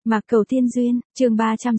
Mạc Cầu Tiên Duyên, chương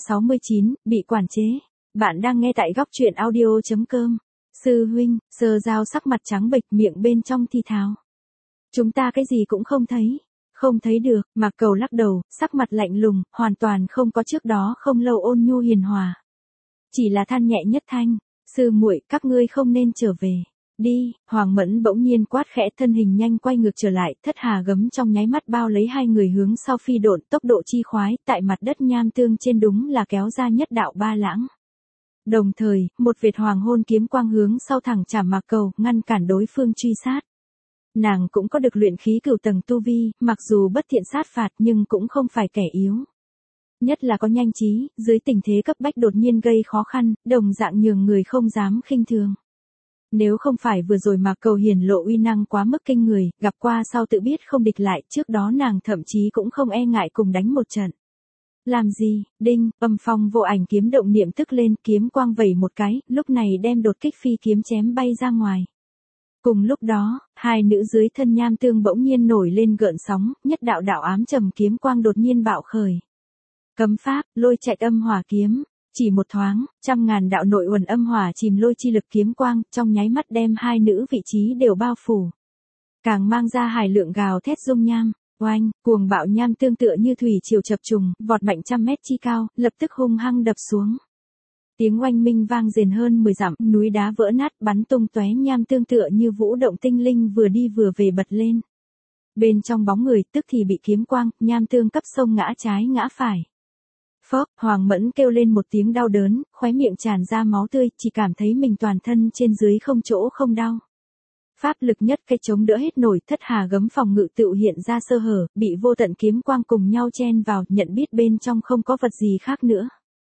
369, bị quản chế. Bạn đang nghe tại góc truyện audio.com. Sư huynh, Sơ Giao sắc mặt trắng bệch, miệng bên trong thì thào. Chúng ta cái gì cũng không thấy. Không thấy được, Mạc Cầu lắc đầu, sắc mặt lạnh lùng, hoàn toàn không có trước đó không lâu ôn nhu hiền hòa. Chỉ là than nhẹ nhất thanh, sư muội, các ngươi không nên trở về. Đi, Hoàng Mẫn bỗng nhiên quát khẽ, thân hình nhanh quay ngược trở lại, thất hà gấm trong nháy mắt bao lấy hai người hướng sau phi độn, tốc độ chi khoái, tại mặt đất nham tương trên đúng là kéo ra nhất đạo ba lãng. Đồng thời, một vệt hoàng hôn kiếm quang hướng sau thẳng chạm Mạc Cầu, ngăn cản đối phương truy sát. Nàng cũng có được luyện khí cửu tầng tu vi, mặc dù bất thiện sát phạt nhưng cũng không phải kẻ yếu. Nhất là có nhanh trí, dưới tình thế cấp bách đột nhiên gây khó khăn, đồng dạng nhường người không dám khinh thường. Nếu không phải vừa rồi Mạc Cầu hiển lộ uy năng quá mức kinh người, gặp qua sau tự biết không địch lại, trước đó nàng thậm chí cũng không e ngại cùng đánh một trận. Làm gì, đinh, âm phong vô ảnh kiếm động niệm tức lên, kiếm quang vẩy một cái, lúc này đem đột kích phi kiếm chém bay ra ngoài. Cùng lúc đó, hai nữ dưới thân nham tương bỗng nhiên nổi lên gợn sóng, nhất đạo đạo ám trầm kiếm quang đột nhiên bạo khởi. Cấm pháp, lôi chạy âm hỏa kiếm. Chỉ một thoáng, trăm ngàn đạo nội uẩn âm hỏa chìm lôi chi lực kiếm quang, trong nháy mắt đem hai nữ vị trí đều bao phủ. Càng mang ra hải lượng gào thét dung nham, oanh, cuồng bạo nham tương tựa như thủy triều chập trùng, vọt mạnh trăm mét chi cao, lập tức hung hăng đập xuống. Tiếng oanh minh vang rền hơn 10 dặm, núi đá vỡ nát bắn tung tóe, nham tương tựa như vũ động tinh linh vừa đi vừa về bật lên. Bên trong bóng người tức thì bị kiếm quang, nham tương cấp sông ngã trái ngã phải. Phốc, Hoàng Mẫn kêu lên một tiếng đau đớn, khóe miệng tràn ra máu tươi, chỉ cảm thấy mình toàn thân trên dưới không chỗ không đau. Pháp lực nhất cái chống đỡ hết nổi, thất hà gấm phòng ngự tự hiện ra sơ hở, bị vô tận kiếm quang cùng nhau chen vào, nhận biết bên trong không có vật gì khác nữa.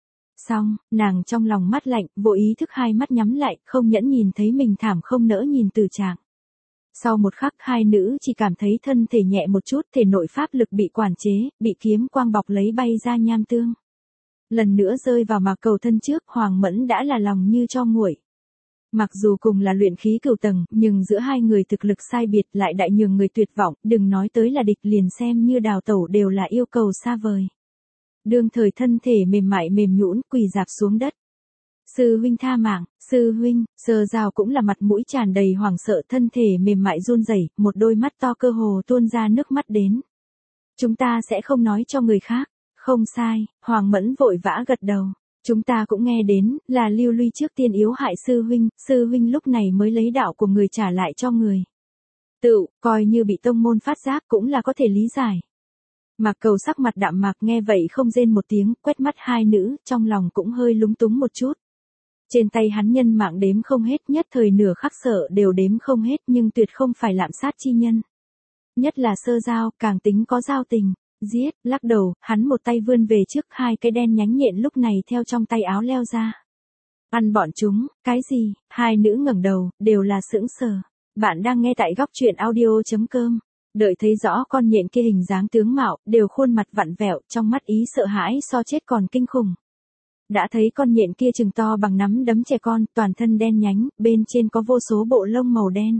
Xong, nàng trong lòng mắt lạnh, vô ý thức hai mắt nhắm lại, không nhẫn nhìn thấy mình thảm không nỡ nhìn từ trạng. Sau một khắc hai nữ chỉ cảm thấy thân thể nhẹ một chút, thể nội pháp lực bị quản chế, bị kiếm quang bọc lấy bay ra nham tương. Lần nữa rơi vào Mạc Cầu thân trước, Hoàng Mẫn đã là lòng như cho nguội. Mặc dù cùng là luyện khí cửu tầng, nhưng giữa hai người thực lực sai biệt lại đại nhường người tuyệt vọng, đừng nói tới là địch, liền xem như đào tẩu đều là yêu cầu xa vời. Đương thời thân thể mềm mại mềm nhũn, quỳ rạp xuống đất. Sư huynh tha mạng, sư huynh. Sơ Giao cũng là mặt mũi tràn đầy hoảng sợ, thân thể mềm mại run rẩy, một đôi mắt to cơ hồ tuôn ra nước mắt đến. Chúng ta sẽ không nói cho người khác. Không sai, Hoàng Mẫn vội vã gật đầu. Chúng ta cũng nghe đến, là Lưu Ly trước tiên yếu hại sư huynh lúc này mới lấy đạo của người trả lại cho người. Coi như bị tông môn phát giác cũng là có thể lý giải. Mạc Cầu sắc mặt đạm mạc nghe vậy không rên một tiếng, quét mắt hai nữ, trong lòng cũng hơi lúng túng một chút. Trên tay hắn nhân mạng đếm không hết, nhất thời nửa khắc sợ đều đếm không hết, nhưng tuyệt không phải lạm sát chi nhân. Nhất là Sơ Giao, càng tính có giao tình. Giết, lắc đầu, hắn một tay vươn về trước, hai cái đen nhánh nhện lúc này theo trong tay áo leo ra. Ăn bọn chúng, cái gì? Hai nữ ngẩng đầu, đều là sững sờ. Bạn đang nghe tại góc truyện audio.com. Đợi thấy rõ con nhện kia hình dáng tướng mạo, đều khuôn mặt vặn vẹo, trong mắt ý sợ hãi so chết còn kinh khủng. Đã thấy con nhện kia chừng to bằng nắm đấm trẻ con, toàn thân đen nhánh, bên trên có vô số bộ lông màu đen.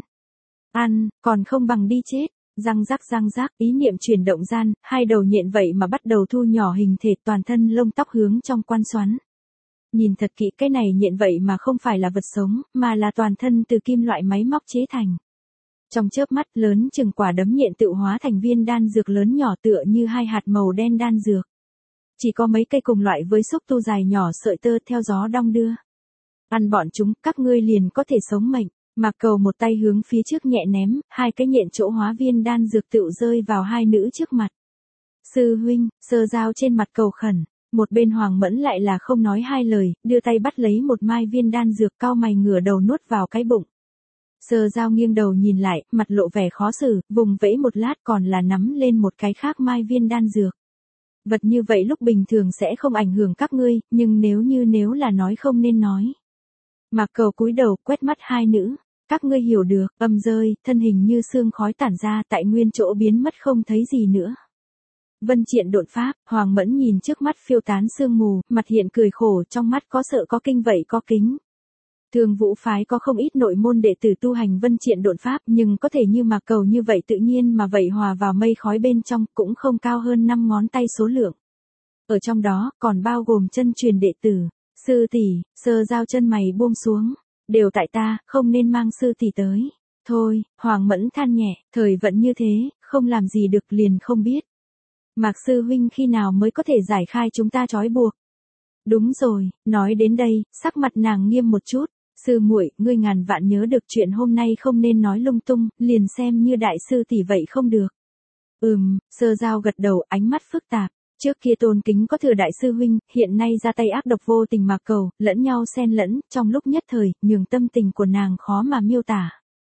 Ăn, còn không bằng đi chết. Răng rắc, ý niệm chuyển động gian, hai đầu nhện vậy mà bắt đầu thu nhỏ hình thể, toàn thân lông tóc hướng trong quan xoắn. Nhìn thật kỹ, cái này nhện vậy mà không phải là vật sống, mà là toàn thân từ kim loại máy móc chế thành. Trong chớp mắt lớn chừng quả đấm nhện tự hóa thành viên đan dược lớn nhỏ tựa như hai hạt màu đen đan dược. Chỉ có mấy cây cùng loại với xúc tu dài nhỏ sợi tơ theo gió đong đưa. Ăn bọn chúng, các ngươi liền có thể sống mệnh. Mạc Cầu một tay hướng phía trước nhẹ ném, hai cái nhện chỗ hóa viên đan dược tựu rơi vào hai nữ trước mặt. Sư huynh, Sơ Giao trên mặt cầu khẩn, một bên Hoàng Mẫn lại là không nói hai lời, đưa tay bắt lấy một mai viên đan dược, cau mày ngửa đầu nuốt vào cái bụng. Sơ Giao nghiêng đầu nhìn lại, mặt lộ vẻ khó xử, vùng vẫy một lát còn là nắm lên một cái khác mai viên đan dược. Vật như vậy lúc bình thường sẽ không ảnh hưởng các ngươi, nhưng nếu là nói không nên nói. Mạc Cầu cúi đầu quét mắt hai nữ, các ngươi hiểu được, âm rơi, thân hình như sương khói tản ra tại nguyên chỗ biến mất không thấy gì nữa. Vân triện độn pháp, Hoàng Mẫn nhìn trước mắt phiêu tán sương mù, mặt hiện cười khổ, trong mắt có sợ có kinh vậy có kính. Thường Vũ phái có không ít nội môn đệ tử tu hành vân triện độn pháp, nhưng có thể như Mạc Cầu như vậy tự nhiên mà vậy hòa vào mây khói bên trong, cũng không cao hơn 5 ngón tay số lượng. ở trong đó còn bao gồm chân truyền đệ tử. Sư tỷ, Sơ Giao chân mày buông xuống, đều tại ta, không nên mang sư tỷ tới. Thôi, Hoàng Mẫn than nhẹ, thời vận như thế, không làm gì được liền không biết. Mạc sư huynh khi nào mới có thể giải khai chúng ta trói buộc? Đúng rồi, nói đến đây, sắc mặt nàng nghiêm một chút. Sư muội, ngươi ngàn vạn nhớ được chuyện hôm nay không nên nói lung tung, liền xem như đại sư tỷ vậy không được. Sơ Giao gật đầu, ánh mắt phức tạp. Trước kia tôn kính có thừa đại sư huynh, hiện nay ra tay ác độc vô tình Mạc Cầu, lẫn nhau xen lẫn, trong lúc nhất thời, nhường tâm tình của nàng khó mà miêu tả.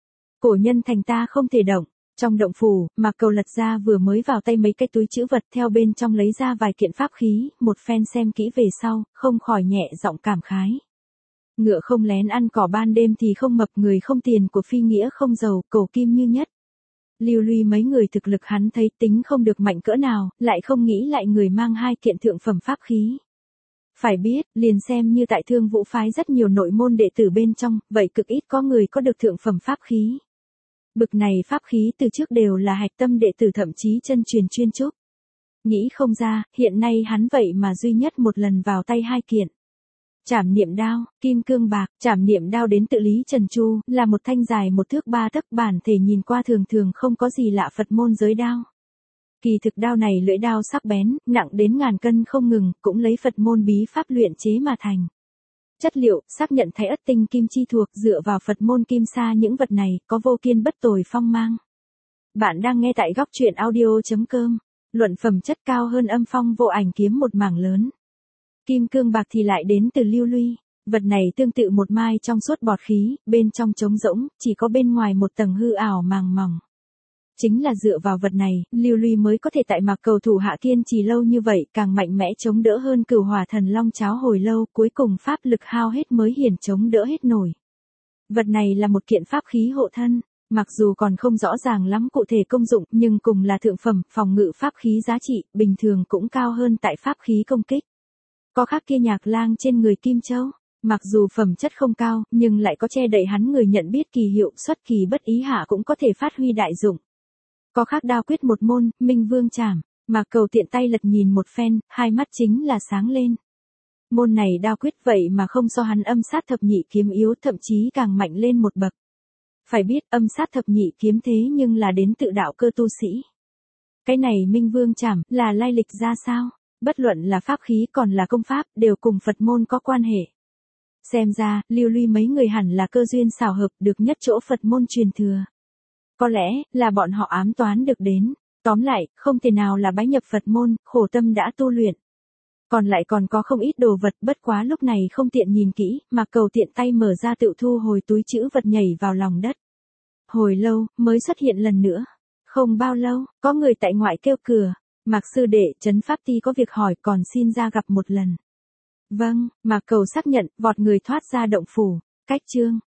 Cổ nhân thành ta không thể động. Trong động phủ, Mạc Cầu lật ra vừa mới vào tay mấy cái túi trữ vật, theo bên trong lấy ra vài kiện pháp khí, một phen xem kỹ về sau, không khỏi nhẹ giọng cảm khái. Ngựa không lén ăn cỏ ban đêm thì không mập, người không tiền của phi nghĩa không giàu, cổ kim như nhất. Lưu Ly mấy người thực lực hắn thấy tính không được mạnh cỡ nào, lại không nghĩ lại người mang hai kiện thượng phẩm pháp khí. Phải biết, liền xem như tại Thương Vũ phái rất nhiều nội môn đệ tử bên trong, vậy cực ít có người có được thượng phẩm pháp khí. Bực này pháp khí từ trước đều là hạch tâm đệ tử, thậm chí chân truyền chuyên trúc. Nghĩ không ra, hiện nay hắn vậy mà duy nhất một lần vào tay hai kiện. Trảm niệm đao, kim cương bạc. Trảm niệm đao đến tự Lý Trần Chu, là một thanh dài 1 thước 3 tấc, bản thể nhìn qua thường thường không có gì lạ Phật môn giới đao. Kỳ thực đao này lưỡi đao sắc bén, nặng đến ngàn cân không ngừng, cũng lấy Phật môn bí pháp luyện chế mà thành. Chất liệu, xác nhận thái ất tinh kim chi thuộc, dựa vào Phật môn kim sa, những vật này, có vô kiên bất tồi phong mang. Bạn đang nghe tại góc truyện audio.com. Luận phẩm chất cao hơn Âm Phong Vô Ảnh kiếm một mảng lớn. Kim cương bạc thì lại đến từ Lưu Ly. Vật này tương tự một mai trong suốt bọt khí, bên trong trống rỗng, chỉ có bên ngoài một tầng hư ảo màng mỏng. Chính là dựa vào vật này, Lưu Ly mới có thể tại Mạc Cầu thủ hạ kiên trì lâu như vậy, càng mạnh mẽ chống đỡ hơn Cửu Hỏa Thần Long cháo hồi lâu, cuối cùng pháp lực hao hết mới hiển chống đỡ hết nổi. Vật này là một kiện pháp khí hộ thân, mặc dù còn không rõ ràng lắm cụ thể công dụng, nhưng cùng là thượng phẩm, phòng ngự pháp khí giá trị, bình thường cũng cao hơn tại pháp khí công kích. Có khác kia Nhạc Lang trên người Kim Châu, mặc dù phẩm chất không cao, nhưng lại có che đậy hắn người nhận biết kỳ hiệu, xuất kỳ bất ý hạ cũng có thể phát huy đại dụng. Có khác đao quyết một môn, Minh Vương Trảm, Mạc Cầu tiện tay lật nhìn một phen, hai mắt chính là sáng lên. Môn này đao quyết vậy mà không so hắn Âm Sát Thập Nhị kiếm yếu, thậm chí càng mạnh lên một bậc. Phải biết Âm Sát Thập Nhị kiếm thế nhưng là đến tự đạo cơ tu sĩ. Cái này Minh Vương Trảm là lai lịch ra sao? Bất luận là pháp khí còn là công pháp, đều cùng Phật môn có quan hệ. Xem ra, Lưu Ly mấy người hẳn là cơ duyên xảo hợp, được nhất chỗ Phật môn truyền thừa. Có lẽ, là bọn họ ám toán được đến. Tóm lại, không thể nào là bái nhập Phật môn, khổ tâm đã tu luyện. Còn lại còn có không ít đồ vật, bất quá lúc này không tiện nhìn kỹ, Mạc Cầu tiện tay mở ra tự thu hồi túi trữ vật, nhảy vào lòng đất. Hồi lâu, mới xuất hiện lần nữa. Không bao lâu, có người tại ngoại kêu cửa. Mạc sư đệ, Trấn Pháp Ti có việc hỏi, còn xin ra gặp một lần. Vâng, Mạc Cầu xác nhận, vọt người thoát ra động phủ. Cách chương